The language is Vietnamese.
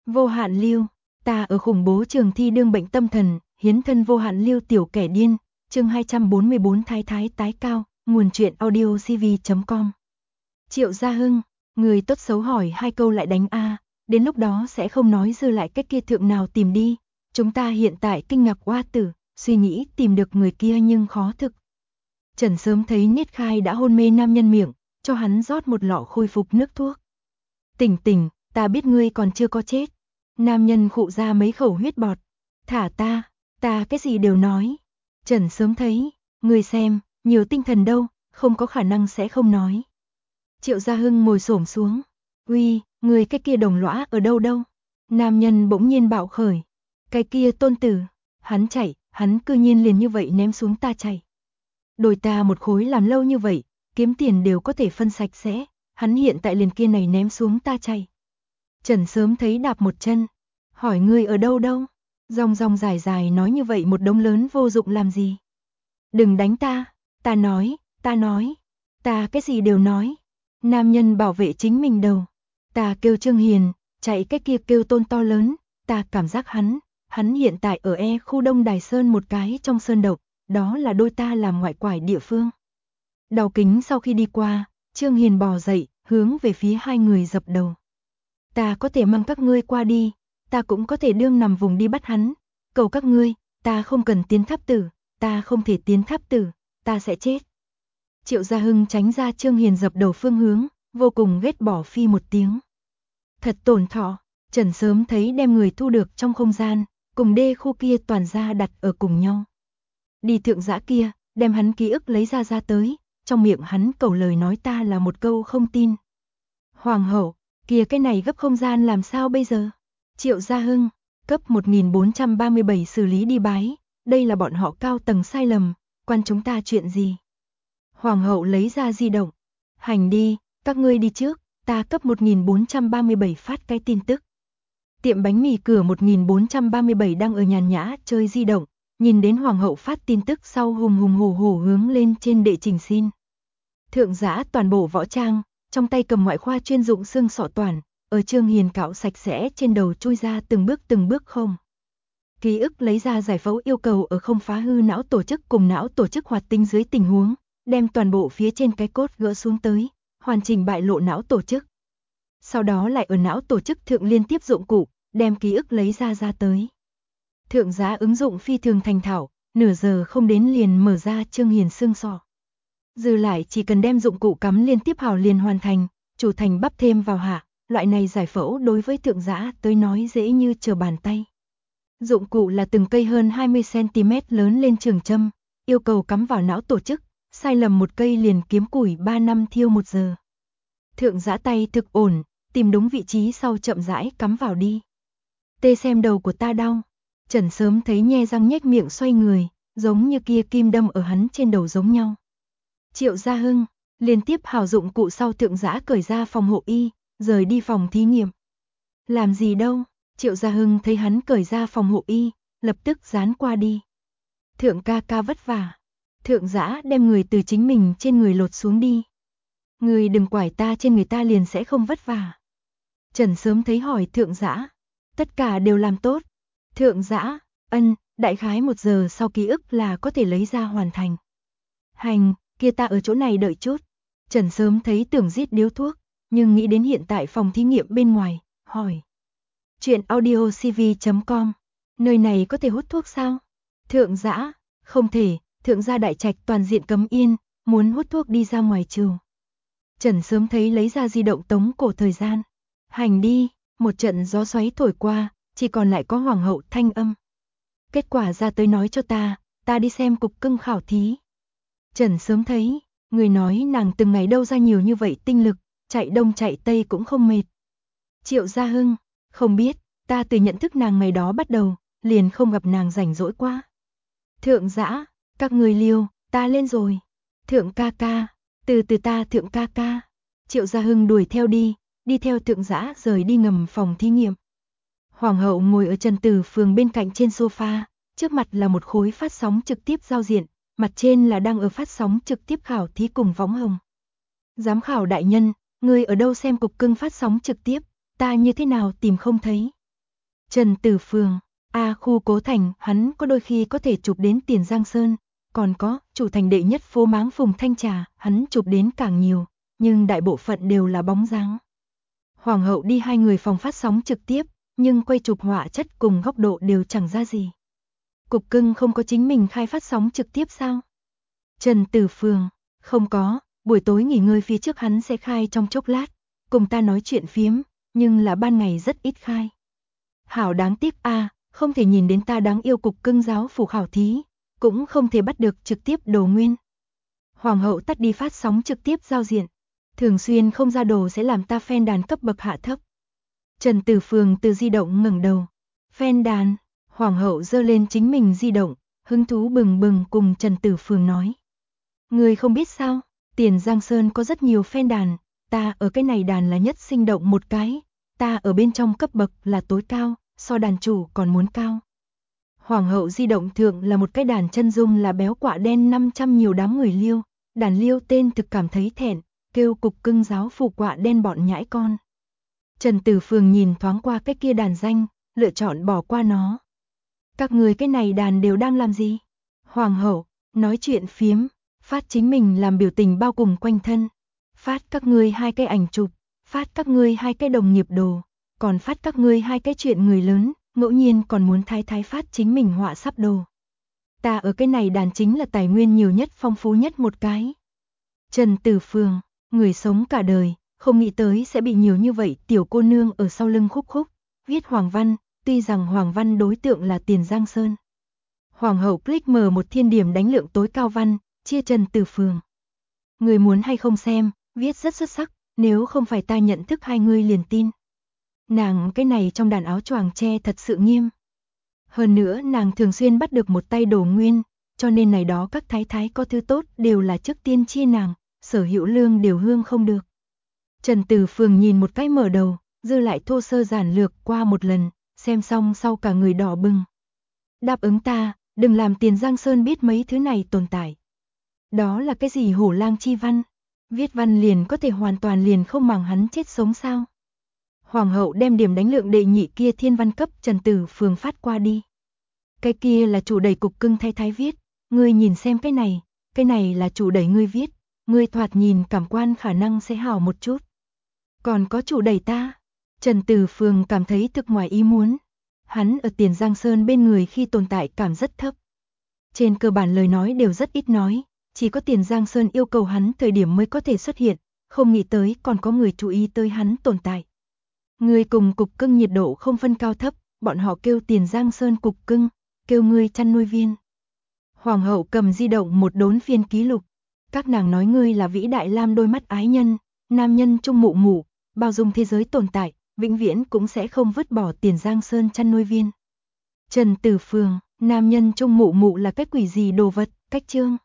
Vô hạn lưu, ta ở khủng bố trường thi đương bệnh tâm thần, hiến thân vô hạn lưu tiểu kẻ điên, chương 244 thái thái tái cao, nguồn truyện audio cv.com. Triệu Gia Hưng, người tốt xấu hỏi 2 câu lại đánh a, đến lúc đó sẽ không nói dư lại cách kia thượng nào tìm đi, chúng ta hiện tại kinh ngạc oa tử, suy nghĩ tìm được người kia nhưng khó thực. Trần sớm thấy Niết Khai đã hôn mê nam nhân miệng, cho hắn rót một lọ khôi phục nước thuốc. Tỉnh tỉnh, ta biết ngươi còn chưa có chết. Nam nhân khụ ra mấy khẩu huyết bọt. Thả ta cái gì đều nói. Trần sớm thấy, ngươi xem, nhiều tinh thần đâu, không có khả năng sẽ không nói. Triệu Gia Hưng ngồi xổm xuống. Uy, ngươi cái kia đồng lõa ở đâu đâu? Nam nhân bỗng nhiên bạo khởi. Cái kia tôn tử, hắn chạy, hắn cư nhiên liền như vậy ném xuống ta chạy. Đổi ta một khối làm lâu như vậy, kiếm tiền đều có thể phân sạch sẽ, hắn hiện tại liền kia này ném xuống ta chạy. Trần sớm thấy đạp một chân, hỏi ngươi ở đâu đâu? Rong rong dài dài nói như vậy một đống lớn vô dụng làm gì? Đừng đánh ta nói, ta cái gì đều nói. Nam nhân bảo vệ chính mình đầu. Ta kêu Trương Hiền, chạy cái kia kêu Tôn to lớn, ta cảm giác hắn hiện tại ở khu Đông Đài Sơn một cái trong sơn động, đó là đôi ta làm ngoại quải địa phương. Đào kính sau khi đi qua, Trương Hiền bò dậy, hướng về phía 2 người dập đầu. Ta có thể mang các ngươi qua đi, ta cũng có thể đương nằm vùng đi bắt hắn, cầu các ngươi, ta không cần tiến tháp tử, ta không thể tiến tháp tử, ta sẽ chết. Triệu Gia Hưng tránh ra Trương Hiền dập đầu phương hướng, vô cùng ghét bỏ phi một tiếng. Thật tổn thọ, Trần sớm thấy đem người thu được trong không gian, cùng đê khu kia toàn ra đặt ở cùng nhau. Đi thượng giã kia, đem hắn ký ức lấy ra tới, trong miệng hắn cầu lời nói ta là một câu không tin. Hoàng hậu, kìa cái này gấp không gian làm sao bây giờ? Triệu Gia Hưng, cấp 1437 xử lý đi bái, đây là bọn họ cao tầng sai lầm, quan chúng ta chuyện gì? Hoàng hậu lấy ra di động, hành đi, các ngươi đi trước, ta cấp 1437 phát cái tin tức. Tiệm bánh mì cửa 1437 đang ở nhàn nhã chơi di động, nhìn đến hoàng hậu phát tin tức sau hùng hùng hổ hổ hướng lên trên đệ trình xin. Thượng giã toàn bộ võ trang, trong tay cầm ngoại khoa chuyên dụng xương sọ toàn, ở Trương Hiền cạo sạch sẽ trên đầu chui ra từng bước không. Ký ức lấy ra giải phẫu yêu cầu ở không phá hư não tổ chức cùng não tổ chức hoạt tính dưới tình huống, đem toàn bộ phía trên cái cốt gỡ xuống tới, hoàn chỉnh bại lộ não tổ chức. Sau đó lại ở não tổ chức thượng liên tiếp dụng cụ, đem ký ức lấy ra tới. Thượng giá ứng dụng phi thường thành thạo, nửa giờ không đến liền mở ra Trương Hiền xương sọ. Dư lại chỉ cần đem dụng cụ cắm liên tiếp hào liền hoàn thành, chủ thành bắp thêm vào hạ, loại này giải phẫu đối với thượng giá tới nói dễ như trở bàn tay. Dụng cụ là từng cây hơn 20cm lớn lên trường châm, yêu cầu cắm vào não tổ chức, sai lầm một cây liền kiếm củi 3 năm thiêu 1 giờ. Thượng giá tay thực ổn, tìm đúng vị trí sau chậm rãi cắm vào đi. Tê xem đầu của ta đau. Trần sớm thấy nhe răng nhếch miệng xoay người, giống như kia kim đâm ở hắn trên đầu giống nhau. Triệu Gia Hưng, liên tiếp hào dụng cụ sau thượng giã cởi ra phòng hộ y, rời đi phòng thí nghiệm. Làm gì đâu, Triệu Gia Hưng thấy hắn cởi ra phòng hộ y, lập tức dán qua đi. Thượng ca ca vất vả. Thượng giã đem người từ chính mình trên người lột xuống đi. Người đừng quải ta trên người ta liền sẽ không vất vả. Trần sớm thấy hỏi thượng giã. Tất cả đều làm tốt. Thượng giã, đại khái 1 giờ sau ký ức là có thể lấy ra hoàn thành. Hành, kia ta ở chỗ này đợi chút. Trần sớm thấy tưởng rít điếu thuốc, nhưng nghĩ đến hiện tại phòng thí nghiệm bên ngoài, hỏi. Chuyện audio cv.com, nơi này có thể hút thuốc sao? Thượng giã, không thể, thượng gia đại trạch toàn diện cấm yên, muốn hút thuốc đi ra ngoài trường. Trần sớm thấy lấy ra di động tống cổ thời gian. Hành đi, một trận gió xoáy thổi qua, chỉ còn lại có hoàng hậu thanh âm. Kết quả ra tới nói cho ta đi xem cục cưng khảo thí. Trần sớm thấy, người nói nàng từng ngày đâu ra nhiều như vậy tinh lực, chạy đông chạy tây cũng không mệt. Triệu Gia Hưng, không biết, ta từ nhận thức nàng ngày đó bắt đầu, liền không gặp nàng rảnh rỗi quá. Thượng giã, các người liêu, ta lên rồi. Thượng ca ca, từ ta thượng ca ca. Triệu Gia Hưng đuổi theo đi theo thượng giã rời đi ngầm phòng thí nghiệm. Hoàng hậu ngồi ở Trần Tử Phường bên cạnh trên sofa, trước mặt là một khối phát sóng trực tiếp giao diện, mặt trên là đang ở phát sóng trực tiếp khảo thí cùng võng hồng. Giám khảo đại nhân, người ở đâu xem cục cưng phát sóng trực tiếp, ta như thế nào tìm không thấy. Trần Tử Phường, khu Cố Thành, hắn có đôi khi có thể chụp đến Tiền Giang Sơn, còn có, chủ thành đệ nhất phố Máng Phùng Thanh Trà, hắn chụp đến càng nhiều, nhưng đại bộ phận đều là bóng dáng. Hoàng hậu đi hai người phòng phát sóng trực tiếp, nhưng quay chụp họa chất cùng góc độ đều chẳng ra gì. Cục Cưng không có chính mình khai phát sóng trực tiếp sao? Trần Tử Phường, không có, buổi tối nghỉ ngơi phía trước hắn sẽ khai trong chốc lát, cùng ta nói chuyện phiếm, nhưng là ban ngày rất ít khai. Hảo đáng tiếc không thể nhìn đến ta đáng yêu Cục Cưng giáo phủ khảo thí, cũng không thể bắt được trực tiếp đồ nguyên. Hoàng hậu tắt đi phát sóng trực tiếp giao diện, thường xuyên không ra đồ sẽ làm ta fan đàn cấp bậc hạ thấp. Trần Tử Phường từ di động ngẩng đầu, fan đàn, Hoàng hậu giơ lên chính mình di động, hứng thú bừng bừng cùng Trần Tử Phường nói. Người không biết sao, Tiền Giang Sơn có rất nhiều fan đàn, ta ở cái này đàn là nhất sinh động một cái, ta ở bên trong cấp bậc là tối cao, so đàn chủ còn muốn cao. Hoàng hậu di động thượng là một cái đàn chân dung là béo quạ đen 500 nhiều đám người liêu, đàn liêu tên thực cảm thấy thẹn, kêu Cục Cưng giáo phủ quạ đen bọn nhãi con. Trần Tử Phường nhìn thoáng qua cái kia đàn danh, lựa chọn bỏ qua nó. Các người cái này đàn đều đang làm gì? Hoàng hậu, nói chuyện phiếm, phát chính mình làm biểu tình bao cùng quanh thân, phát các ngươi hai cái ảnh chụp, phát các ngươi hai cái đồng nghiệp đồ, còn phát các ngươi hai cái chuyện người lớn, ngẫu nhiên còn muốn thái thái phát chính mình họa sắp đồ. Ta ở cái này đàn chính là tài nguyên nhiều nhất phong phú nhất một cái. Trần Tử Phường, người sống cả đời, không nghĩ tới sẽ bị nhiều như vậy tiểu cô nương ở sau lưng khúc khúc, viết Hoàng Văn, tuy rằng Hoàng Văn đối tượng là Tiền Giang Sơn. Hoàng hậu click mở một thiên điểm đánh lượng tối cao văn, chia Trần Tử Phường. Người muốn hay không xem, viết rất xuất sắc, nếu không phải ta nhận thức hai người liền tin. Nàng cái này trong đàn áo choàng che thật sự nghiêm. Hơn nữa nàng thường xuyên bắt được một tay đồ nguyên, cho nên này đó các thái thái có thứ tốt đều là trước tiên chia nàng, sở hữu lương đều hương không được. Trần Tử Phường nhìn một cái mở đầu, dư lại thô sơ giản lược qua một lần, xem xong sau cả người đỏ bừng. Đáp ứng ta, đừng làm Tiền Giang Sơn biết mấy thứ này tồn tại. Đó là cái gì hổ lang chi văn? Viết văn liền có thể hoàn toàn liền không màng hắn chết sống sao? Hoàng hậu đem điểm đánh lượng đệ nhị kia thiên văn cấp Trần Tử Phường phát qua đi. Cái kia là chủ đẩy Cục Cưng thái thái viết, ngươi nhìn xem cái này là chủ đẩy ngươi viết, ngươi thoạt nhìn cảm quan khả năng sẽ hảo một chút. Còn có chủ đẩy ta, Trần Tử Phường cảm thấy thực ngoài ý muốn. Hắn ở Tiền Giang Sơn bên người khi tồn tại cảm rất thấp. Trên cơ bản lời nói đều rất ít nói, chỉ có Tiền Giang Sơn yêu cầu hắn thời điểm mới có thể xuất hiện, không nghĩ tới còn có người chú ý tới hắn tồn tại. Người cùng Cục Cưng nhiệt độ không phân cao thấp, bọn họ kêu Tiền Giang Sơn Cục Cưng, kêu ngươi chăn nuôi viên. Hoàng hậu cầm di động một đốn phiên ký lục, các nàng nói ngươi là vĩ đại lam đôi mắt ái nhân, nam nhân trung mụ mụ, bao dung thế giới tồn tại, vĩnh viễn cũng sẽ không vứt bỏ Tiền Giang Sơn chăn nuôi viên. Trần Tử Phường, nam nhân trung mụ mụ là cái quỷ gì đồ vật, cách chương.